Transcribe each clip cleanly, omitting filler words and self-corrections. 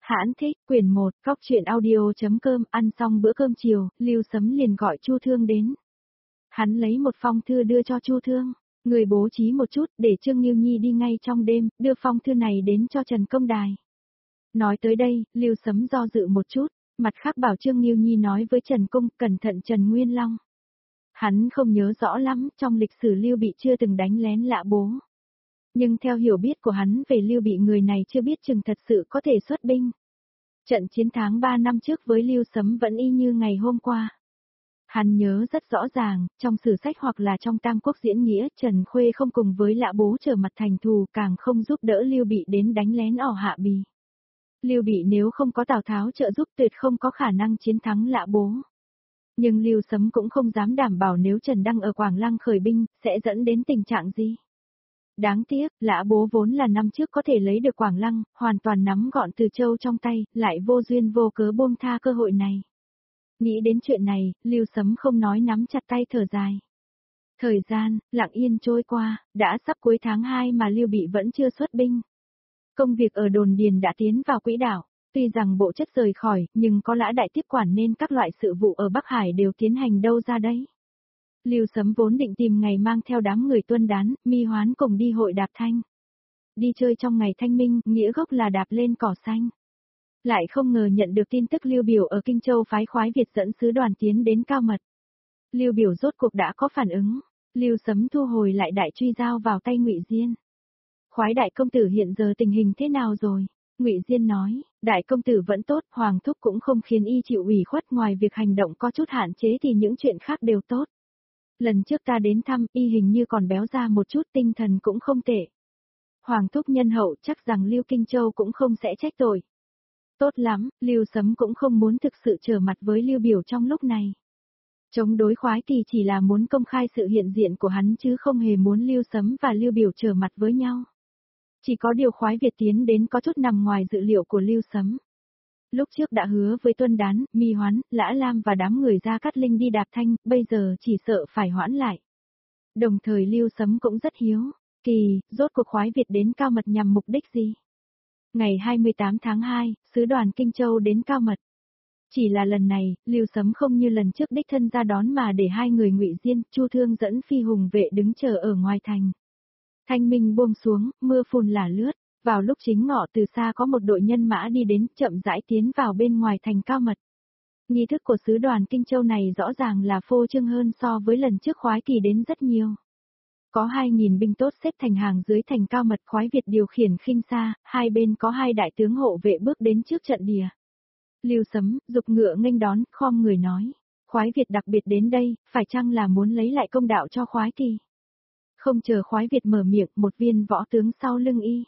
Hãn thích, quyển 1, Cóc truyện audio.com. Ăn xong bữa cơm chiều, Lưu Sấm liền gọi Chu Thương đến. Hắn lấy một phong thư đưa cho Chu Thương, người bố trí một chút để Trương Nghiêu Nhi đi ngay trong đêm, đưa phong thư này đến cho Trần Công Đài. Nói tới đây, Lưu Sấm do dự một chút, mặt khác bảo Trương Nghiêu Nhi nói với Trần Công cẩn thận Trần Nguyên Long. Hắn không nhớ rõ lắm, trong lịch sử Lưu Bị chưa từng đánh lén Lã Bố. Nhưng theo hiểu biết của hắn về Lưu Bị, người này chưa biết chừng thật sự có thể xuất binh. Trận chiến tháng 3 năm trước với Lưu Sấm vẫn y như ngày hôm qua. Hắn nhớ rất rõ ràng, trong sử sách hoặc là trong Tam Quốc diễn nghĩa, Trần Khuê không cùng với Lã Bố trở mặt thành thù, càng không giúp đỡ Lưu Bị đến đánh lén ở Hạ Bì. Lưu Bị nếu không có Tào Tháo trợ giúp tuyệt không có khả năng chiến thắng Lã Bố. Nhưng Lưu Sấm cũng không dám đảm bảo nếu Trần Đăng ở Quảng Lăng khởi binh, sẽ dẫn đến tình trạng gì. Đáng tiếc, Lã Bố vốn là năm trước có thể lấy được Quảng Lăng, hoàn toàn nắm gọn Từ Châu trong tay, lại vô duyên vô cớ buông tha cơ hội này. Nghĩ đến chuyện này, Lưu Sấm không nói, nắm chặt tay thở dài. Thời gian, lặng yên trôi qua, đã sắp cuối tháng 2 mà Lưu Bị vẫn chưa xuất binh. Công việc ở đồn điền đã tiến vào quỹ đạo, tuy rằng bộ chất rời khỏi, nhưng có Lã Đại tiếp quản nên các loại sự vụ ở Bắc Hải đều tiến hành đâu ra đấy. Lưu Sấm vốn định tìm ngày mang theo đám người Tuân Đán, Mi Hoán cùng đi hội đạp thanh. Đi chơi trong ngày thanh minh, nghĩa gốc là đạp lên cỏ xanh. Lại không ngờ nhận được tin tức Lưu Biểu ở Kinh Châu phái khoái Việt dẫn sứ đoàn tiến đến Cao Mật. Lưu Biểu rốt cuộc đã có phản ứng, Lưu Sấm thu hồi lại đại truy giao vào tay Ngụy Diên. Khoái đại công tử hiện giờ tình hình thế nào rồi? Ngụy Diên nói, đại công tử vẫn tốt, Hoàng thúc cũng không khiến y chịu ủy khuất, ngoài việc hành động có chút hạn chế thì những chuyện khác đều tốt. Lần trước ta đến thăm, y hình như còn béo ra một chút, tinh thần cũng không tệ. Hoàng thúc nhân hậu, chắc rằng Lưu Kinh Châu cũng không sẽ trách tội. Tốt lắm, Lưu Sấm cũng không muốn thực sự trở mặt với Lưu Biểu trong lúc này. Chống đối Khoái Kỳ chỉ là muốn công khai sự hiện diện của hắn chứ không hề muốn Lưu Sấm và Lưu Biểu trở mặt với nhau. Chỉ có điều Khoái Việt tiến đến có chút nằm ngoài dự liệu của Lưu Sấm. Lúc trước đã hứa với Tuân Đán, Mi Hoán, Lã Lam và đám người Gia Cát Linh đi đạp thanh, bây giờ chỉ sợ phải hoãn lại. Đồng thời Lưu Sấm cũng rất hiếu kỳ, rốt cuộc Khoái Việt đến Cao Mật nhằm mục đích gì? Ngày 28 tháng 2, sứ đoàn Kinh Châu đến Cao Mật. Chỉ là lần này, Lưu Sấm không như lần trước đích thân ra đón mà để hai người Ngụy Diên, Chu Thương dẫn phi hùng vệ đứng chờ ở ngoài thành. Thanh minh buông xuống, mưa phùn lả lướt. Vào lúc chính ngọ, từ xa có một đội nhân mã đi đến, chậm rãi tiến vào bên ngoài thành Cao Mật. Nghi thức của sứ đoàn Kinh Châu này rõ ràng là phô trương hơn so với lần trước Khoái Kỳ đến rất nhiều. Có 2.000 binh tốt xếp thành hàng dưới thành Cao Mật, Khoái Việt điều khiển khinh xa, hai bên có hai đại tướng hộ vệ bước đến trước trận địa. Lưu Sấm giục ngựa nghênh đón, khom người nói, Khoái Việt đặc biệt đến đây, phải chăng là muốn lấy lại công đạo cho Khoái Kỳ? Không chờ Khoái Việt mở miệng, một viên võ tướng sau lưng y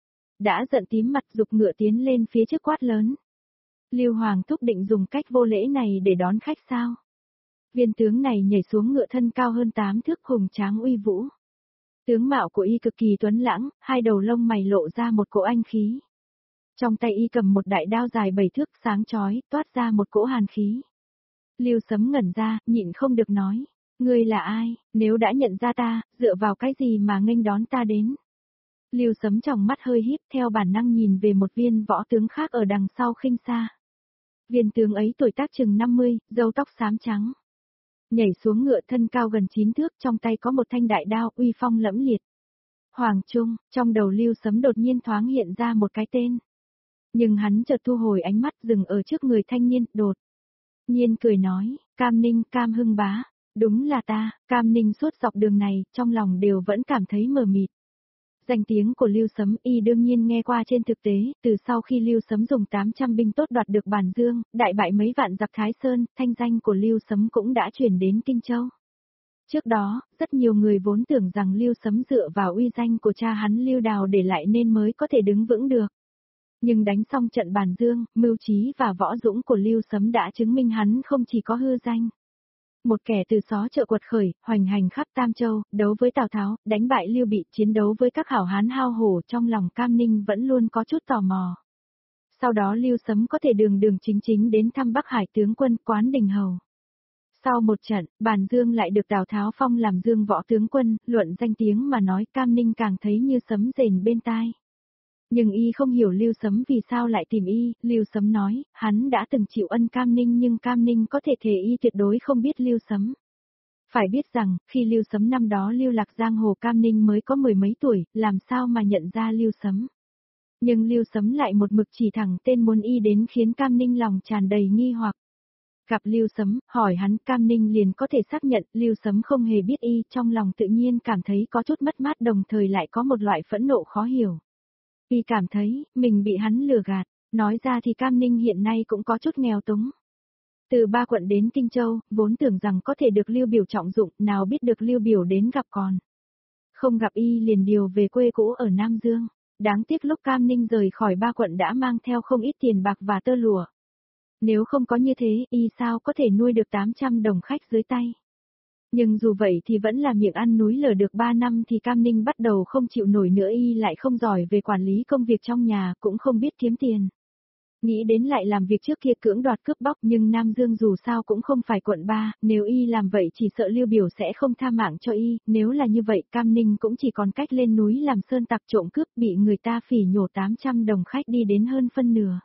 đã giận tím mặt, giục ngựa tiến lên phía trước quát lớn. Lưu Hoàng thúc định dùng cách vô lễ này để đón khách sao? Viên tướng này nhảy xuống ngựa, thân cao hơn 8 thước, hùng tráng uy vũ. Tướng mạo của y cực kỳ tuấn lãng, hai đầu lông mày lộ ra một cỗ anh khí. Trong tay y cầm một đại đao dài 7 thước sáng chói, toát ra một cỗ hàn khí. Lưu Sấm ngẩn ra, nhịn không được nói, ngươi là ai, nếu đã nhận ra ta, dựa vào cái gì mà nghênh đón ta đến? Lưu Sấm tròng mắt hơi híp, theo bản năng nhìn về một viên võ tướng khác ở đằng sau khinh xa. Viên tướng ấy tuổi tác chừng 50, râu tóc xám trắng. Nhảy xuống ngựa, thân cao gần 9 thước, trong tay có một thanh đại đao, uy phong lẫm liệt. Hoàng Trung, trong đầu Lưu Sấm đột nhiên thoáng hiện ra một cái tên. Nhưng hắn chợt thu hồi ánh mắt, dừng ở trước người thanh niên, đột nhiên cười nói, Cam Ninh, Cam Hưng bá, đúng là ta. Cam Ninh suốt dọc đường này, trong lòng đều vẫn cảm thấy mờ mịt. Danh tiếng của Lưu Sấm y đương nhiên nghe qua, trên thực tế, từ sau khi Lưu Sấm dùng 800 binh tốt đoạt được Bản Dương, đại bại mấy vạn giặc Thái Sơn, thanh danh của Lưu Sấm cũng đã truyền đến Kinh Châu. Trước đó, rất nhiều người vốn tưởng rằng Lưu Sấm dựa vào uy danh của cha hắn Lưu Đào để lại nên mới có thể đứng vững được. Nhưng đánh xong trận Bản Dương, mưu trí và võ dũng của Lưu Sấm đã chứng minh hắn không chỉ có hư danh. Một kẻ từ xó chợ quật khởi, hoành hành khắp Tam Châu, đấu với Tào Tháo, đánh bại Lưu Bị, chiến đấu với các hảo hán hao hổ, trong lòng Cam Ninh vẫn luôn có chút tò mò. Sau đó Lưu Sấm có thể đường đường chính chính đến thăm Bắc Hải tướng quân Quán Đình Hầu. Sau một trận, Bản Dương lại được Tào Tháo phong làm Dương võ tướng quân, luận danh tiếng mà nói, Cam Ninh càng thấy như sấm rền bên tai. Nhưng y không hiểu Lưu Sấm vì sao lại tìm y, Lưu Sấm nói, hắn đã từng chịu ân Cam Ninh nhưng Cam Ninh có thể thề y tuyệt đối không biết Lưu Sấm. Phải biết rằng, khi Lưu Sấm năm đó lưu lạc giang hồ Cam Ninh mới có mười mấy tuổi, làm sao mà nhận ra Lưu Sấm. Nhưng Lưu Sấm lại một mực chỉ thẳng tên muốn y đến khiến Cam Ninh lòng tràn đầy nghi hoặc. Gặp Lưu Sấm, hỏi hắn Cam Ninh liền có thể xác nhận Lưu Sấm không hề biết y, trong lòng tự nhiên cảm thấy có chút mất mát đồng thời lại có một loại phẫn nộ khó hiểu. Y cảm thấy, mình bị hắn lừa gạt, nói ra thì Cam Ninh hiện nay cũng có chút nghèo túng. Từ Ba Quận đến Kinh Châu, vốn tưởng rằng có thể được Lưu Biểu trọng dụng, nào biết được Lưu Biểu đến gặp còn. Không gặp y liền điều về quê cũ ở Nam Dương. Đáng tiếc lúc Cam Ninh rời khỏi Ba Quận đã mang theo không ít tiền bạc và tơ lụa. Nếu không có như thế, y sao có thể nuôi được 800 đồng khách dưới tay. Nhưng dù vậy thì vẫn là miệng ăn núi lở được 3 năm thì Cam Ninh bắt đầu không chịu nổi nữa, y lại không giỏi về quản lý công việc trong nhà, cũng không biết kiếm tiền. Nghĩ đến lại làm việc trước kia cưỡng đoạt cướp bóc, nhưng Nam Dương dù sao cũng không phải quận 3, nếu y làm vậy chỉ sợ Lưu Biểu sẽ không tha mạng cho y, nếu là như vậy Cam Ninh cũng chỉ còn cách lên núi làm sơn tặc trộm cướp, bị người ta phỉ nhổ 800 đồng khách đi đến hơn phân nửa.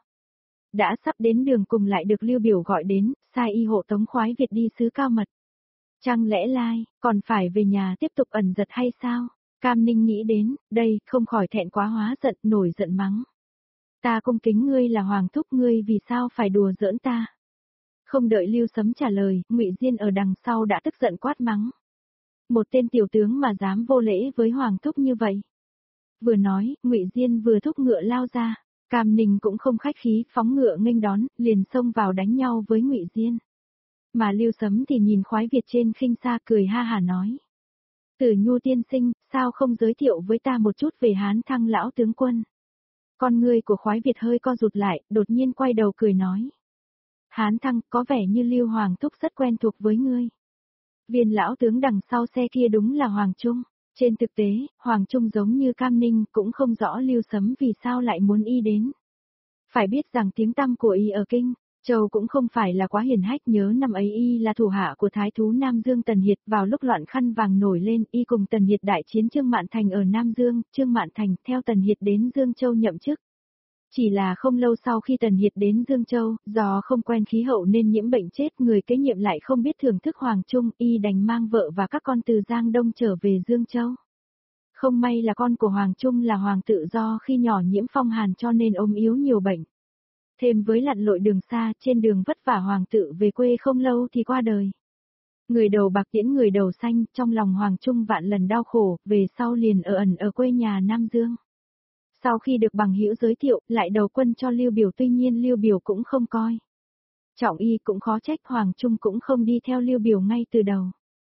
Đã sắp đến đường cùng lại được Lưu Biểu gọi đến, sai y hộ tống Khoái Việt đi xứ Cao Mật. Chẳng lẽ lai, còn phải về nhà tiếp tục ẩn giật hay sao? Cam Ninh nghĩ đến, đây, không khỏi thẹn quá hóa giận, nổi giận mắng. Ta cung kính ngươi là hoàng thúc, ngươi vì sao phải đùa giỡn ta? Không đợi Lưu Sấm trả lời, Ngụy Diên ở đằng sau đã tức giận quát mắng. Một tên tiểu tướng mà dám vô lễ với hoàng thúc như vậy. Vừa nói, Ngụy Diên vừa thúc ngựa lao ra, Cam Ninh cũng không khách khí, phóng ngựa nghênh đón, liền xông vào đánh nhau với Ngụy Diên. Mà Lưu Sấm thì nhìn Khoái Việt trên khinh xa cười ha hả nói. Tử Nhu tiên sinh, sao không giới thiệu với ta một chút về Hán Thăng lão tướng quân? Con người của Khoái Việt hơi co rụt lại, đột nhiên quay đầu cười nói. Hán Thăng, có vẻ như Lưu Hoàng Thúc rất quen thuộc với ngươi. Viên lão tướng đằng sau xe kia đúng là Hoàng Trung. Trên thực tế, Hoàng Trung giống như Cam Ninh cũng không rõ Lưu Sấm vì sao lại muốn y đến. Phải biết rằng tiếng tăm của y ở Kinh Châu cũng không phải là quá hiển hách, nhớ năm ấy y là thủ hạ của thái thú Nam Dương Tần Hiệt, vào lúc loạn khăn vàng nổi lên y cùng Tần Hiệt đại chiến Trương Mạn Thành ở Nam Dương, Trương Mạn Thành theo Tần Hiệt đến Dương Châu nhậm chức. Chỉ là không lâu sau khi Tần Hiệt đến Dương Châu, do không quen khí hậu nên nhiễm bệnh chết, người kế nhiệm lại không biết thưởng thức Hoàng Trung, y đành mang vợ và các con từ Giang Đông trở về Dương Châu. Không may là con của Hoàng Trung là Hoàng Tự Do khi nhỏ nhiễm phong hàn cho nên ốm yếu nhiều bệnh. Thêm với lặn lội đường xa, trên đường vất vả Hoàng Tự về quê không lâu thì qua đời. Người đầu bạc tiễn người đầu xanh, trong lòng Hoàng Trung vạn lần đau khổ, về sau liền ở ẩn ở quê nhà Nam Dương. Sau khi được bằng hữu giới thiệu, lại đầu quân cho Lưu Biểu, tuy nhiên Lưu Biểu cũng không coi trọng y, cũng khó trách Hoàng Trung cũng không đi theo Lưu Biểu ngay từ đầu.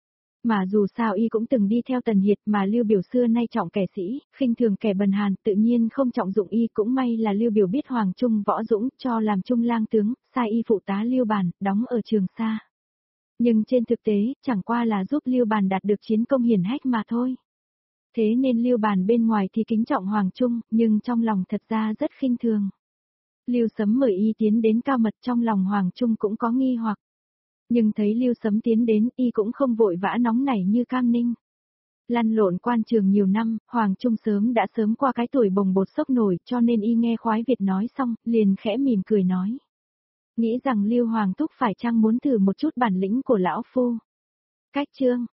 Mà dù sao y cũng từng đi theo Tần Hiệt, mà Lưu Biểu xưa nay trọng kẻ sĩ, khinh thường kẻ bần hàn, tự nhiên không trọng dụng y, cũng may là Lưu Biểu biết Hoàng Trung võ dũng, cho làm trung lang tướng, sai y phụ tá Lưu Bàn, đóng ở Trường Sa. Nhưng trên thực tế, chẳng qua là giúp Lưu Bàn đạt được chiến công hiển hách mà thôi. Thế nên Lưu Bàn bên ngoài thì kính trọng Hoàng Trung, nhưng trong lòng thật ra rất khinh thường. Lưu Sấm mời y tiến đến Cao Mật, trong lòng Hoàng Trung cũng có nghi hoặc. Nhưng thấy Lưu Sấm tiến đến, y cũng không vội vã nóng nảy như Cam Ninh. Lăn lộn quan trường nhiều năm, Hoàng Trung đã sớm qua cái tuổi bồng bột sốc nổi, cho nên y nghe Khoái Việt nói xong, liền khẽ mỉm cười nói. Nghĩ rằng Lưu Hoàng Thúc phải chăng muốn thử một chút bản lĩnh của lão phu. Cách chương